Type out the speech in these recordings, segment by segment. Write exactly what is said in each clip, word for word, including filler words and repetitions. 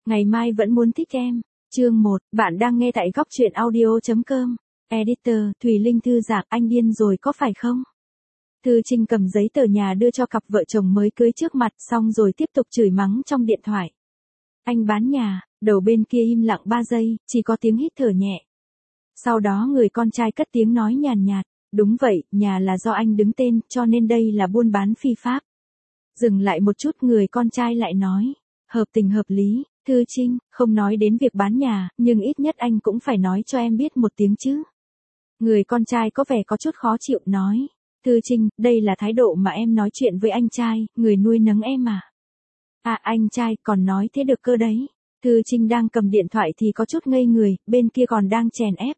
Ngày mai vẫn muốn thích em. Chương một, bạn đang nghe tại góc truyện audio.com. Editor, Thùy Linh thư giảng, anh điên rồi có phải không? Thư Trinh cầm giấy tờ nhà đưa cho cặp vợ chồng mới cưới trước mặt, xong rồi tiếp tục chửi mắng trong điện thoại. Anh bán nhà, đầu bên kia im lặng ba giây, chỉ có tiếng hít thở nhẹ. Sau đó người con trai cất tiếng nói nhàn nhạt, đúng vậy, nhà là do anh đứng tên, cho nên đây là buôn bán phi pháp. Dừng lại một chút, người con trai lại nói, hợp tình hợp lý. Thư Trinh, không nói đến việc bán nhà, nhưng ít nhất anh cũng phải nói cho em biết một tiếng chứ. Người con trai có vẻ có chút khó chịu nói. Thư Trinh, đây là thái độ mà em nói chuyện với anh trai, người nuôi nấng em à. À anh trai, còn nói thế được cơ đấy. Thư Trinh đang cầm điện thoại thì có chút ngây người, bên kia còn đang chèn ép.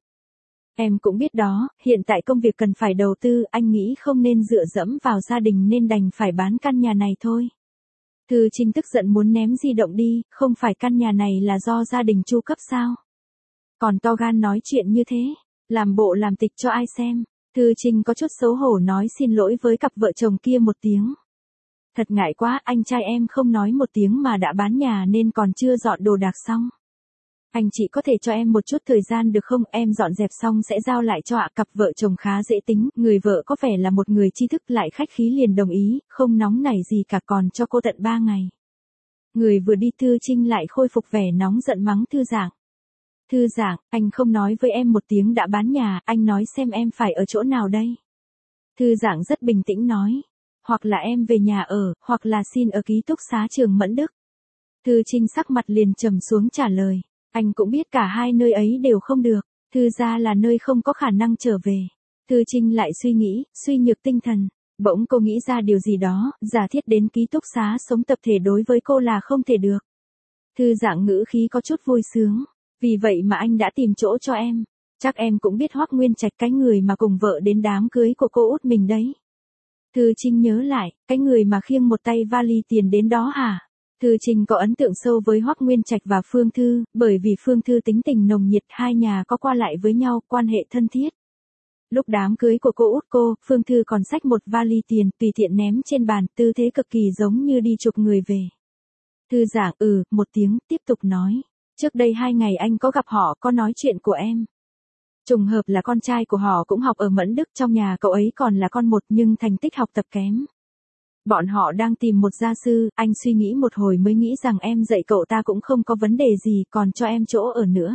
Em cũng biết đó, hiện tại công việc cần phải đầu tư, anh nghĩ không nên dựa dẫm vào gia đình nên đành phải bán căn nhà này thôi. Thư Trinh tức giận muốn ném di động đi, không phải căn nhà này là do gia đình chu cấp sao? Còn to gan nói chuyện như thế, làm bộ làm tịch cho ai xem. Thư Trinh có chút xấu hổ nói xin lỗi với cặp vợ chồng kia một tiếng. Thật ngại quá, anh trai em không nói một tiếng mà đã bán nhà nên còn chưa dọn đồ đạc xong. Anh chị có thể cho em một chút thời gian được không, em dọn dẹp xong sẽ giao lại cho ạ. Cặp vợ chồng khá dễ tính, người vợ có vẻ là một người tri thức lại khách khí liền đồng ý, không nóng nảy gì cả, còn cho cô tận ba ngày. Người vừa đi Thư Trinh lại khôi phục vẻ nóng giận mắng Thư Giảng. Thư Giảng, anh không nói với em một tiếng đã bán nhà, anh nói xem em phải ở chỗ nào đây. Thư Giảng rất bình tĩnh nói, hoặc là em về nhà ở, hoặc là xin ở ký túc xá trường Mẫn Đức. Thư Trinh sắc mặt liền trầm xuống trả lời. Anh cũng biết cả hai nơi ấy đều không được, Thư gia là nơi không có khả năng trở về. Thư Trinh lại suy nghĩ, suy nhược tinh thần, bỗng cô nghĩ ra điều gì đó, giả thiết đến ký túc xá sống tập thể đối với cô là không thể được. Thư Giảng ngữ khí có chút vui sướng, vì vậy mà anh đã tìm chỗ cho em, chắc em cũng biết Hoắc Nguyên Trạch, cái người mà cùng vợ đến đám cưới của cô út mình đấy. Thư Trinh nhớ lại, cái người mà khiêng một tay vali tiền đến đó hả? Thư Trinh có ấn tượng sâu với Hoắc Nguyên Trạch và Phương Thư, bởi vì Phương Thư tính tình nồng nhiệt, hai nhà có qua lại với nhau, quan hệ thân thiết. Lúc đám cưới của cô út cô, Phương Thư còn xách một vali tiền, tùy tiện ném trên bàn, tư thế cực kỳ giống như đi chụp người về. Thư Giảng ừ, một tiếng, tiếp tục nói. Trước đây hai ngày anh có gặp họ, có nói chuyện của em. Trùng hợp là con trai của họ cũng học ở Mẫn Đức, trong nhà cậu ấy còn là con một nhưng thành tích học tập kém. Bọn họ đang tìm một gia sư, anh suy nghĩ một hồi mới nghĩ rằng em dạy cậu ta cũng không có vấn đề gì, còn cho em chỗ ở nữa.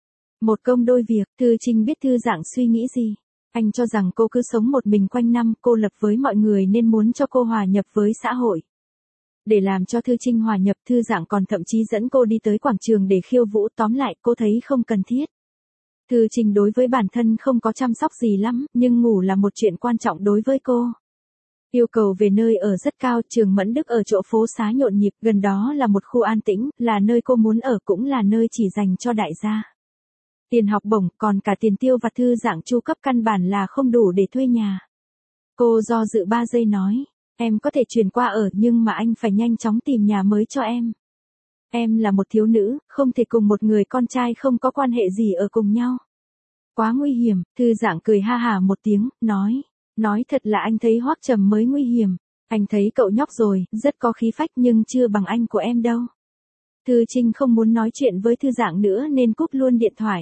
Một công đôi việc, Thư Trinh biết Thư Giảng suy nghĩ gì. Anh cho rằng cô cứ sống một mình quanh năm, cô lập với mọi người nên muốn cho cô hòa nhập với xã hội. Để làm cho Thư Trinh hòa nhập, Thư Giảng còn thậm chí dẫn cô đi tới quảng trường để khiêu vũ, tóm lại cô thấy không cần thiết. Thư Trinh đối với bản thân không có chăm sóc gì lắm, nhưng ngủ là một chuyện quan trọng đối với cô. Yêu cầu về nơi ở rất cao, trường Mẫn Đức ở chỗ phố xá nhộn nhịp, gần đó là một khu an tĩnh, là nơi cô muốn ở, cũng là nơi chỉ dành cho đại gia. Tiền học bổng, còn cả tiền tiêu vặt Thư Giảng chu cấp căn bản là không đủ để thuê nhà. Cô do dự ba giây nói, em có thể chuyển qua ở nhưng mà anh phải nhanh chóng tìm nhà mới cho em. Em là một thiếu nữ, không thể cùng một người con trai không có quan hệ gì ở cùng nhau. Quá nguy hiểm, Thư Giảng cười ha hả một tiếng, nói. Nói thật là anh thấy Hoắc Trầm mới nguy hiểm. Anh thấy cậu nhóc rồi, rất có khí phách nhưng chưa bằng anh của em đâu. Thư Trinh không muốn nói chuyện với Thư Giảng nữa nên cúp luôn điện thoại.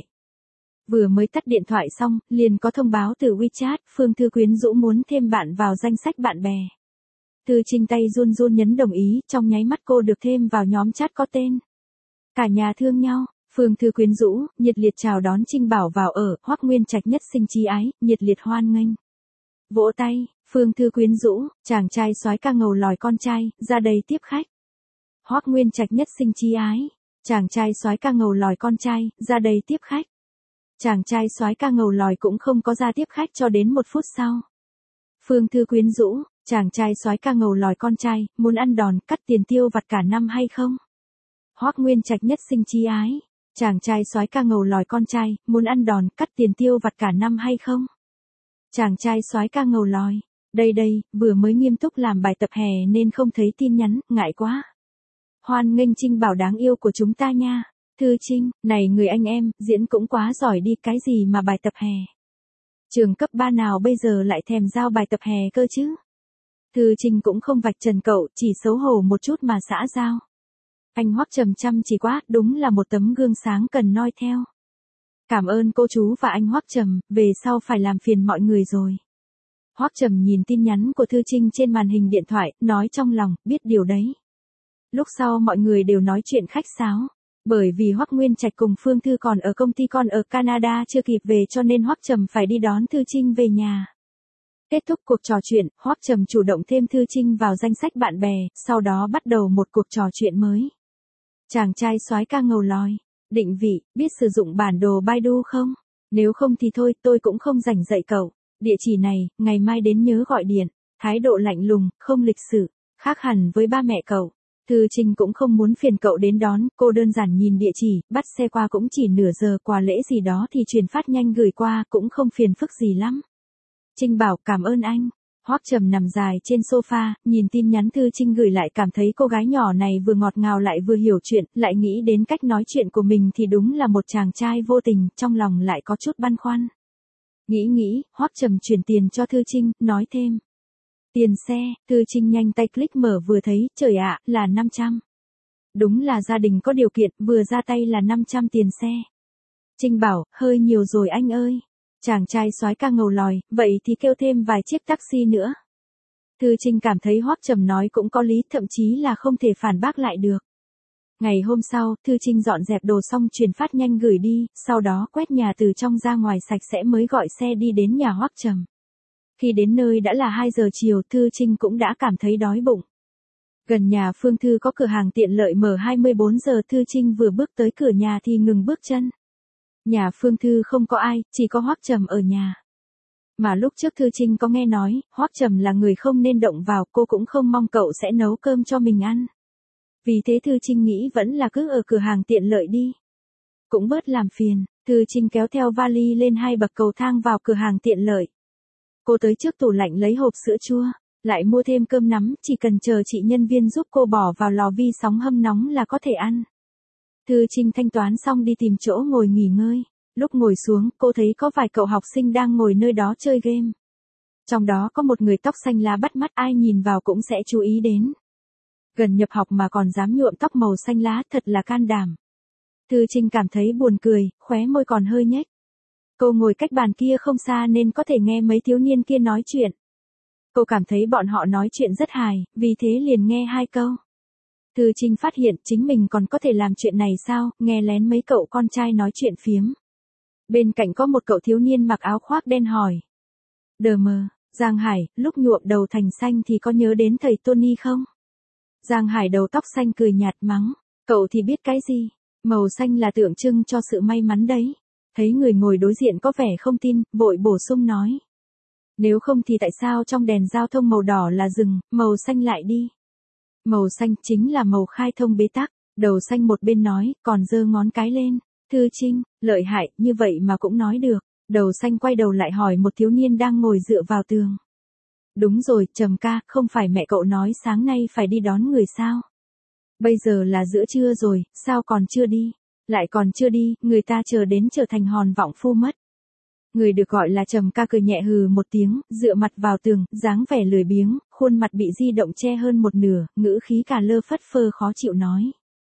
Vừa mới tắt điện thoại xong, liền có thông báo từ WeChat, Phương Thư quyến rũ muốn thêm bạn vào danh sách bạn bè. Thư Trinh tay run run nhấn đồng ý, trong nháy mắt cô được thêm vào nhóm chat có tên. Cả nhà thương nhau, Phương Thư quyến rũ, nhiệt liệt chào đón Trinh Bảo vào ở, Hoắc Nguyên Trạch nhất sinh chí ái, nhiệt liệt hoan nghênh. Vỗ tay, Phương Thư quyến rũ, chàng trai soái ca ngầu lòi con trai, ra đây tiếp khách. Hoắc Nguyên Trạch nhất sinh chí ái, chàng trai soái ca ngầu lòi con trai, ra đây tiếp khách. Chàng trai soái ca ngầu lòi cũng không có ra tiếp khách cho đến một phút sau. Phương Thư quyến rũ, chàng trai soái ca ngầu lòi con trai, muốn ăn đòn, cắt tiền tiêu vặt cả năm hay không? Hoắc Nguyên Trạch nhất sinh chí ái, chàng trai soái ca ngầu lòi con trai, muốn ăn đòn, cắt tiền tiêu vặt cả năm hay không? Chàng trai soái ca ngầu lòi, đây đây, vừa mới nghiêm túc làm bài tập hè nên không thấy tin nhắn, ngại quá. Hoan nghênh Trinh Bảo đáng yêu của chúng ta nha. Thư Trinh, này người anh em, diễn cũng quá giỏi đi, cái gì mà bài tập hè. Trường cấp ba nào bây giờ lại thèm giao bài tập hè cơ chứ? Thư Trinh cũng không vạch trần cậu, chỉ xấu hổ một chút mà xã giao. Anh Hoắc Trầm chăm chỉ quá, đúng là một tấm gương sáng cần noi theo. Cảm ơn cô chú và anh Hoắc Trầm, về sau phải làm phiền mọi người rồi. Hoắc Trầm nhìn tin nhắn của Thư Trinh trên màn hình điện thoại, nói trong lòng, biết điều đấy. Lúc sau mọi người đều nói chuyện khách sáo. Bởi vì Hoắc Nguyên Trạch cùng Phương Thư còn ở công ty con ở Canada chưa kịp về cho nên Hoắc Trầm phải đi đón Thư Trinh về nhà. Kết thúc cuộc trò chuyện, Hoắc Trầm chủ động thêm Thư Trinh vào danh sách bạn bè, sau đó bắt đầu một cuộc trò chuyện mới. Chàng trai soái ca ngầu lòi. Định vị, biết sử dụng bản đồ Baidu không? Nếu không thì thôi, tôi cũng không rảnh dạy cậu. Địa chỉ này, ngày mai đến nhớ gọi điện. Thái độ lạnh lùng, không lịch sự, khác hẳn với ba mẹ cậu. Thư Trinh cũng không muốn phiền cậu đến đón, cô đơn giản nhìn địa chỉ, bắt xe qua cũng chỉ nửa giờ, quà lễ gì đó thì truyền phát nhanh gửi qua, cũng không phiền phức gì lắm. Trinh bảo cảm ơn anh. Hoắc Trầm nằm dài trên sofa, nhìn tin nhắn Thư Trinh gửi lại cảm thấy cô gái nhỏ này vừa ngọt ngào lại vừa hiểu chuyện, lại nghĩ đến cách nói chuyện của mình thì đúng là một chàng trai vô tình, trong lòng lại có chút băn khoăn. Nghĩ nghĩ, Hoắc Trầm chuyển tiền cho Thư Trinh, nói thêm. Tiền xe, Thư Trinh nhanh tay click mở vừa thấy, trời ạ, là năm trăm. Đúng là gia đình có điều kiện, vừa ra tay là năm trăm tiền xe. Trinh bảo, hơi nhiều rồi anh ơi. Chàng trai soái ca ngầu lòi, vậy thì kêu thêm vài chiếc taxi nữa. Thư Trinh cảm thấy Hoắc Trầm nói cũng có lý, thậm chí là không thể phản bác lại được. Ngày hôm sau, Thư Trinh dọn dẹp đồ xong truyền phát nhanh gửi đi, sau đó quét nhà từ trong ra ngoài sạch sẽ mới gọi xe đi đến nhà Hoắc Trầm. Khi đến nơi đã là hai giờ chiều, Thư Trinh cũng đã cảm thấy đói bụng. Gần nhà Phương Thư có cửa hàng tiện lợi mở hai mươi bốn giờ, Thư Trinh vừa bước tới cửa nhà thì ngừng bước chân. Nhà Phương Thư không có ai, chỉ có Hoắc Trầm ở nhà. Mà lúc trước Thư Trinh có nghe nói, Hoắc Trầm là người không nên động vào, cô cũng không mong cậu sẽ nấu cơm cho mình ăn. Vì thế Thư Trinh nghĩ vẫn là cứ ở cửa hàng tiện lợi đi. Cũng bớt làm phiền, Thư Trinh kéo theo vali lên hai bậc cầu thang vào cửa hàng tiện lợi. Cô tới trước tủ lạnh lấy hộp sữa chua, lại mua thêm cơm nắm, chỉ cần chờ chị nhân viên giúp cô bỏ vào lò vi sóng hâm nóng là có thể ăn. Thư Trinh thanh toán xong đi tìm chỗ ngồi nghỉ ngơi. Lúc ngồi xuống, cô thấy có vài cậu học sinh đang ngồi nơi đó chơi game. Trong đó có một người tóc xanh lá bắt mắt, ai nhìn vào cũng sẽ chú ý đến. Gần nhập học mà còn dám nhuộm tóc màu xanh lá, thật là can đảm. Thư Trinh cảm thấy buồn cười, khóe môi còn hơi nhếch. Cô ngồi cách bàn kia không xa nên có thể nghe mấy thiếu niên kia nói chuyện. Cô cảm thấy bọn họ nói chuyện rất hài, vì thế liền nghe hai câu. Thư Trinh phát hiện chính mình còn có thể làm chuyện này sao, nghe lén mấy cậu con trai nói chuyện phiếm. Bên cạnh có một cậu thiếu niên mặc áo khoác đen hỏi. Đờ mờ, Giang Hải, lúc nhuộm đầu thành xanh thì có nhớ đến thầy Tony không? Giang Hải đầu tóc xanh cười nhạt mắng, cậu thì biết cái gì, màu xanh là tượng trưng cho sự may mắn đấy. Thấy người ngồi đối diện có vẻ không tin, vội bổ sung nói. Nếu không thì tại sao trong đèn giao thông màu đỏ là rừng, màu xanh lại đi? Màu xanh chính là màu khai thông bế tắc, đầu xanh một bên nói, còn giơ ngón cái lên. Thư Trinh, lợi hại, như vậy mà cũng nói được. Đầu xanh quay đầu lại hỏi một thiếu niên đang ngồi dựa vào tường. Đúng rồi, Trầm ca, không phải mẹ cậu nói sáng nay phải đi đón người sao? Bây giờ là giữa trưa rồi, sao còn chưa đi? Lại còn chưa đi, người ta chờ đến trở thành hòn vọng phu mất. Người được gọi là Trầm ca cười nhẹ hừ một tiếng, dựa mặt vào tường, dáng vẻ lười biếng, khuôn mặt bị di động che hơn một nửa, ngữ khí cả lơ phất phơ khó chịu nói.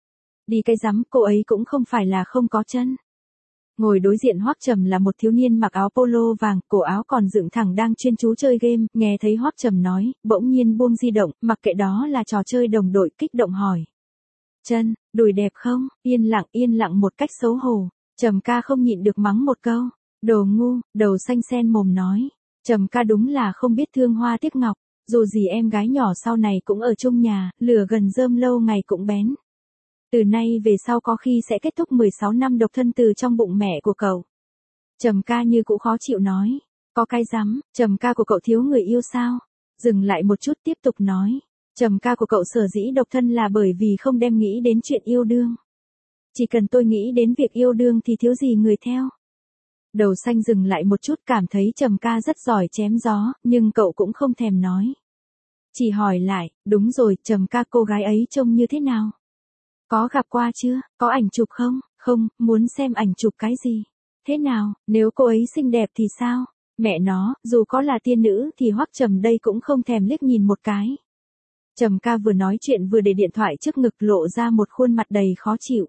Đi cái rắm, cô ấy cũng không phải là không có chân. Ngồi đối diện Hoắc Trầm là một thiếu niên mặc áo polo vàng, cổ áo còn dựng thẳng đang chuyên chú chơi game, nghe thấy Hoắc Trầm nói, bỗng nhiên buông di động, mặc kệ đó là trò chơi đồng đội, kích động hỏi. Chân, đùi đẹp không? Yên lặng yên lặng một cách xấu hổ. Trầm ca không nhịn được mắng một câu. Đồ ngu, đầu xanh sen mồm nói. Trầm ca đúng là không biết thương hoa tiếc ngọc, dù gì em gái nhỏ sau này cũng ở chung nhà, lửa gần rơm lâu ngày cũng bén. Từ nay về sau có khi sẽ kết thúc mười sáu năm độc thân từ trong bụng mẹ của cậu. Trầm ca như cũng khó chịu nói. Có cái rắm, Trầm ca của cậu thiếu người yêu sao? Dừng lại một chút tiếp tục nói. Trầm ca của cậu sở dĩ độc thân là bởi vì không đem nghĩ đến chuyện yêu đương. Chỉ cần tôi nghĩ đến việc yêu đương thì thiếu gì người theo. Đầu xanh dừng lại một chút, cảm thấy Trầm ca rất giỏi chém gió, nhưng cậu cũng không thèm nói. Chỉ hỏi lại, đúng rồi, Trầm ca cô gái ấy trông như thế nào? Có gặp qua chưa, có ảnh chụp không? Không, muốn xem ảnh chụp cái gì? Thế nào, nếu cô ấy xinh đẹp thì sao? Mẹ nó, dù có là tiên nữ thì Hoắc Trầm đây cũng không thèm liếc nhìn một cái. Trầm ca vừa nói chuyện vừa để điện thoại trước ngực lộ ra một khuôn mặt đầy khó chịu.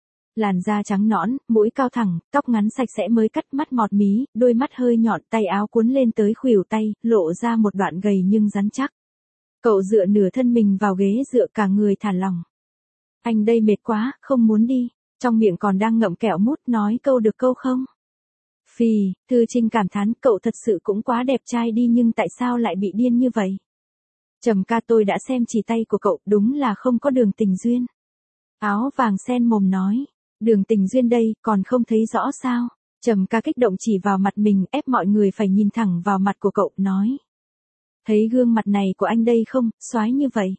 Làn da trắng nõn, mũi cao thẳng, tóc ngắn sạch sẽ mới cắt, mắt mọt mí, đôi mắt hơi nhọn, tay áo cuốn lên tới khuỷu tay, lộ ra một đoạn gầy nhưng rắn chắc. Cậu dựa nửa thân mình vào ghế dựa, cả người thả lỏng. Anh đây mệt quá, không muốn đi. Trong miệng còn đang ngậm kẹo mút, nói câu được câu không? Phì, Thư Trinh cảm thán, cậu thật sự cũng quá đẹp trai đi, nhưng tại sao lại bị điên như vậy? Trầm ca, tôi đã xem chỉ tay của cậu, đúng là không có đường tình duyên. Áo vàng sen mồm nói, đường tình duyên đây, còn không thấy rõ sao? Trầm ca kích động chỉ vào mặt mình, ép mọi người phải nhìn thẳng vào mặt của cậu, nói. Thấy gương mặt này của anh đây không, soái như vậy.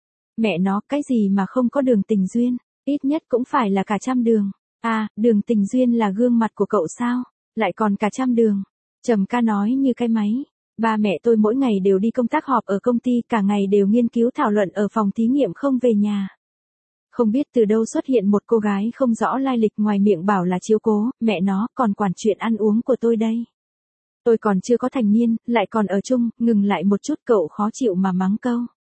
Mẹ nó, cái gì mà không có đường tình duyên, ít nhất cũng phải là cả trăm đường. À, đường tình duyên là gương mặt của cậu sao? Lại còn cả trăm đường. Trầm ca nói như cái máy. Ba mẹ tôi mỗi ngày đều đi công tác họp ở công ty, cả ngày đều nghiên cứu thảo luận ở phòng thí nghiệm không về nhà. Không biết từ đâu xuất hiện một cô gái không rõ lai lịch, ngoài miệng bảo là chiếu cố, mẹ nó còn quản chuyện ăn uống của tôi đây. Tôi còn chưa có thành niên, lại còn ở chung, ngừng lại một chút, cậu khó chịu mà mắng câu.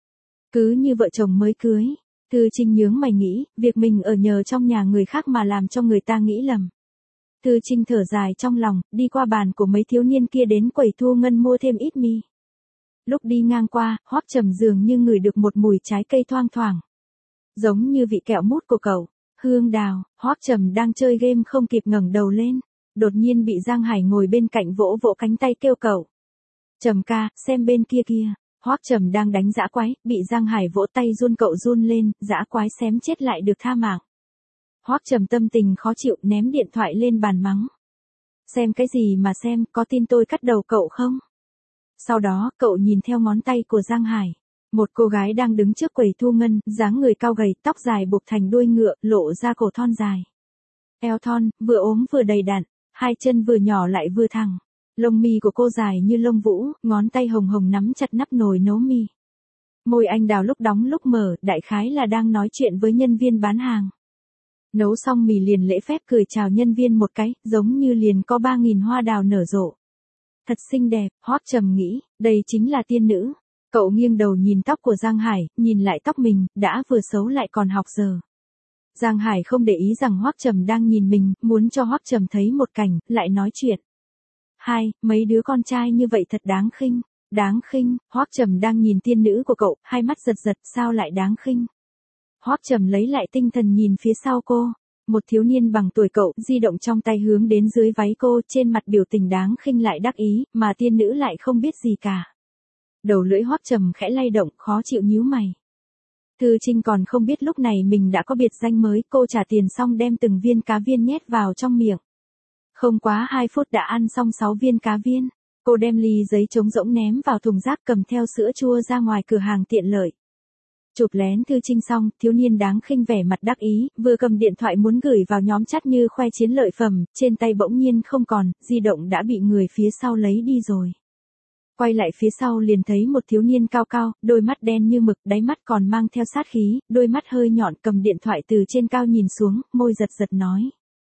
Cứ như vợ chồng mới cưới. Thư Trinh nhướng mày nghĩ, việc mình ở nhờ trong nhà người khác mà làm cho người ta nghĩ lầm. Thư Trinh thở dài trong lòng, đi qua bàn của mấy thiếu niên kia đến quầy thu ngân mua thêm ít mì. Lúc đi ngang qua, Hoắc Trầm dường như ngửi được một mùi trái cây thoang thoảng. Giống như vị kẹo mút của cậu, Hương Đào. Hoắc Trầm đang chơi game không kịp ngẩng đầu lên. Đột nhiên bị Giang Hải ngồi bên cạnh vỗ vỗ cánh tay kêu cậu. Trầm ca, xem bên kia kia. Hoắc Trầm đang đánh dã quái, bị Giang Hải vỗ tay run, cậu run lên, dã quái xém chết lại được tha mạng. Hoắc Trầm tâm tình khó chịu, ném điện thoại lên bàn mắng. Xem cái gì mà xem, có tin tôi cắt đầu cậu không? Sau đó, cậu nhìn theo ngón tay của Giang Hải. Một cô gái đang đứng trước quầy thu ngân, dáng người cao gầy, tóc dài buộc thành đuôi ngựa, lộ ra cổ thon dài. Eo thon, vừa ốm vừa đầy đặn, hai chân vừa nhỏ lại vừa thẳng. Lông mi của cô dài như lông vũ, ngón tay hồng hồng nắm chặt nắp nồi nấu mì. Môi anh đào lúc đóng lúc mở, đại khái là đang nói chuyện với nhân viên bán hàng. Nấu xong mì liền lễ phép cười chào nhân viên một cái, giống như liền có ba nghìn hoa đào nở rộ. Thật xinh đẹp, Hoắc Trầm nghĩ, đây chính là tiên nữ. Cậu nghiêng đầu nhìn tóc của Giang Hải, nhìn lại tóc mình, đã vừa xấu lại còn học giờ. Giang Hải không để ý rằng Hoắc Trầm đang nhìn mình, muốn cho Hoắc Trầm thấy một cảnh, lại nói chuyện. Hai, mấy đứa con trai như vậy thật đáng khinh. Đáng khinh, Hoắc Trầm đang nhìn tiên nữ của cậu, hai mắt giật giật, sao lại đáng khinh. Hoắc Trầm lấy lại tinh thần nhìn phía sau cô. Một thiếu niên bằng tuổi cậu, di động trong tay hướng đến dưới váy cô, trên mặt biểu tình đáng khinh lại đắc ý, mà tiên nữ lại không biết gì cả. Đầu lưỡi Hoắc Trầm khẽ lay động, khó chịu nhíu mày. Thư Trinh còn không biết lúc này mình đã có biệt danh mới, cô trả tiền xong đem từng viên cá viên nhét vào trong miệng. Không quá hai phút đã ăn xong sáu viên cá viên. Cô đem ly giấy trống rỗng ném vào thùng rác, cầm theo sữa chua ra ngoài cửa hàng tiện lợi. Chụp lén Thư Trinh xong, thiếu niên đáng khinh vẻ mặt đắc ý, vừa cầm điện thoại muốn gửi vào nhóm chat như khoe chiến lợi phẩm, trên tay bỗng nhiên không còn, di động đã bị người phía sau lấy đi rồi. Quay lại phía sau liền thấy một thiếu niên cao cao, đôi mắt đen như mực, đáy mắt còn mang theo sát khí, đôi mắt hơi nhọn, cầm điện thoại từ trên cao nhìn xuống, môi giật giật nói.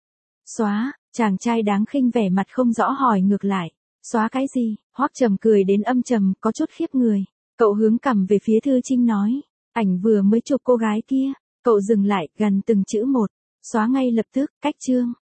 Xóa, chàng trai đáng khinh vẻ mặt không rõ hỏi ngược lại. Xóa cái gì? Hoắc Trầm cười đến âm trầm, có chút khiếp người. Cậu hướng cằm về phía Thư Trinh nói. Ảnh vừa mới chụp cô gái kia. Cậu dừng lại, gần từng chữ một. Xóa ngay lập tức, cách chương.